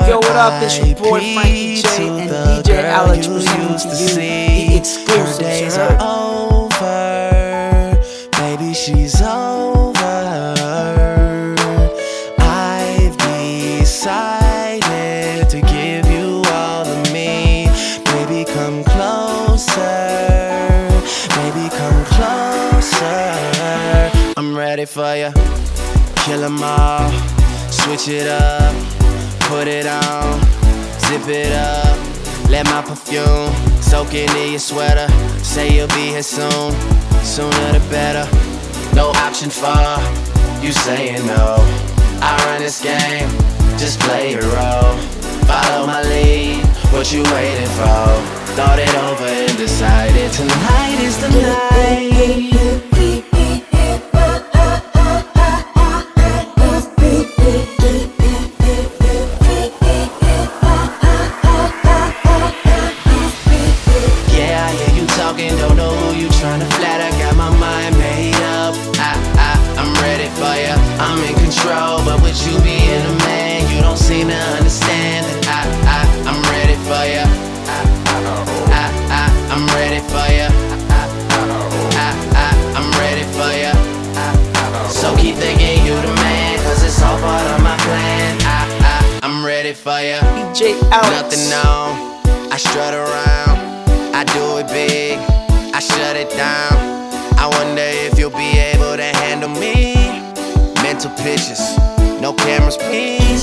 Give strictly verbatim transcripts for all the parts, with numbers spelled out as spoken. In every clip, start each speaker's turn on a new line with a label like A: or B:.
A: Yo, what up? It's your boy Frankie J and D J Alex presenting to you the exclusive.
B: Her days are over, baby, she's over. I've decided to give you all of me. Baby, come closer. Baby, come closer. I'm ready for you. Kill 'em all. Switch it up. Put it on. Zip it up. Let my perfume soak into your sweater. Say you'll be here soon. Sooner the better. No option for you saying no. I run this game. Just play your role. Follow my lead. What you waiting for? Thought it over and decided tonight is the night. Don't know who you tryna flatter. Got my mind made up. I, I, I'm ready for ya. I'm in control, but with you being a man, you don't seem to understand. I, I, I'm ready for ya. I, I, I, I'm ready for ya. I, I, I, I'm ready for ya. So keep thinking you the man, cause it's all part of my plan. I, I, I'm ready for ya.
A: D J Alex.
B: Nothing on. I strut around. I do it big. I shut it down. I wonder if you'll be able to handle me. Mental pictures, no cameras, please.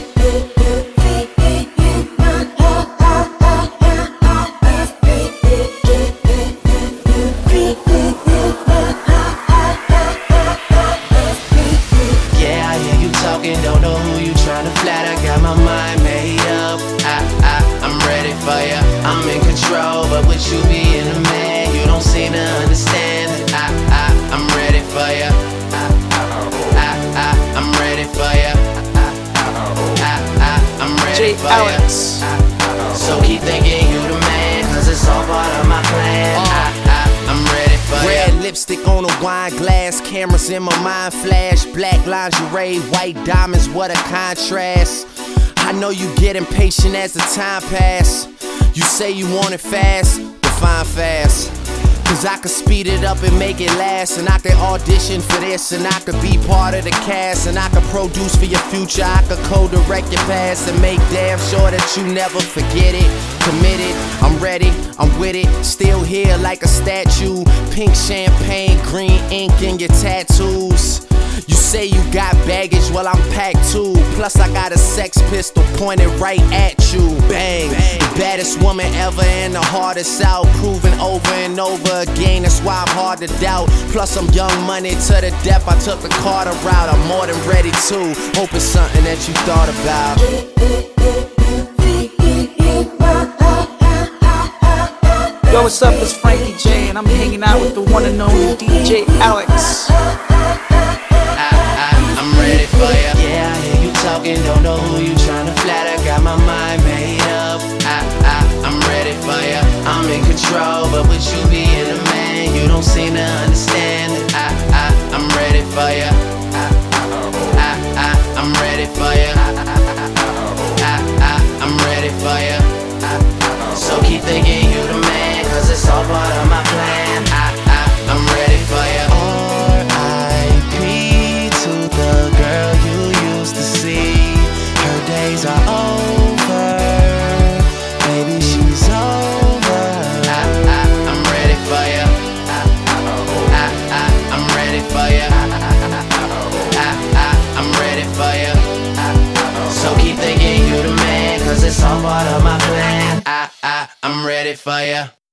B: Yeah, I hear you talking, don't know who you trying to flatter. Got my mind made up. I, I, I'm ready for ya. I'm in control, but with you being a man, you don't seem to understand. I, I, I'm ready for ya. I, I, I, I'm ready for ya. I, I, I'm ready
A: J
B: for
A: Alex.
B: ya. So keep thinking you the man, cause it's all part of my plan. I, I, I'm ready for ya. Red lipstick on a wine glass, cameras in my mind flash. Black lingerie, white diamonds, what a contrast. I know you get impatient as the time pass. You say you want it fast, define fast. Cause I could speed it up and make it last. And I could audition for this, and I could be part of the cast. And I could produce for your future, I could co-direct your past. And make damn sure that you never forget it. Committed, I'm ready, I'm with it. Still here like a statue. Pink champagne, green ink in your tattoos. You say you got baggage, well I'm packed too. Plus I got a sex pistol pointed right at you. Bang, Bang. The baddest woman ever and the hardest out. Proven over and over again, that's why I'm hard to doubt. Plus I'm young money to the depth, I took the Carter route. I'm more than ready too, hope it's something that you thought about.
A: Yo, what's up? It's Frankie J and I'm hanging out with the one and only D J Alex.
B: I'm ready for ya. Yeah, I hear you talking, don't know who you tryna flatter. Got my mind made up. I, I, I'm ready for ya. I'm in control, but with you being a man, you don't seem to understand. I, I, I'm ready for ya. I, I, I, I'm ready for ya. I, I, I'm ready for ya. So keep thinking you the man, cause it's all part of my plan. I, I, I'm ready for ya. Days are over, baby, she's over. I, I, I'm ready for ya. I, I, I, I'm ready for ya. I, I, I'm ready for ya. So keep thinking you the man, cause it's all part of my plan. I, I, I'm ready for ya.